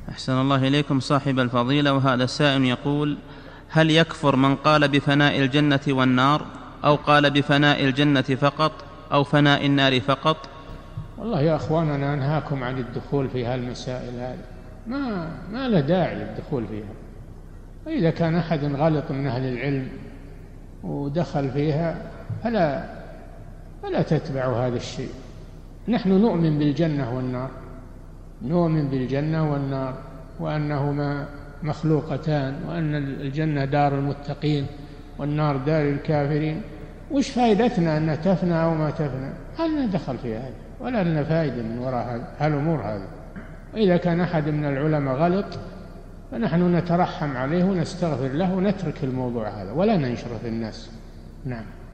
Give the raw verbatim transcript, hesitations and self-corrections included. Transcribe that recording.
أحسن الله إليكم صاحب الفضيلة. وهذا السائل يقول: هل يكفر من قال بفناء الجنة والنار، أو قال بفناء الجنة فقط، أو فناء النار فقط؟ والله يا أخواننا أنهاكم عن الدخول في هالمسائل هذه، ما, ما له داعي للدخول فيها. وإذا كان أحد غلط من أهل العلم ودخل فيها فلا, فلا تتبعوا هذا الشيء. نحن نؤمن بالجنة والنار، نؤمن بالجنة والنار، وأنهما مخلوقتان، وأن الجنة دار المتقين والنار دار الكافرين. وش فائدتنا أن تفنى أو ما تفنى؟ هل ندخل في هذا ولا لنا فائدة من وراء هالأمور هذه. وإذا كان أحد من العلماء غلط فنحن نترحم عليه ونستغفر له ونترك الموضوع هذا ولا ننشره في الناس. نعم.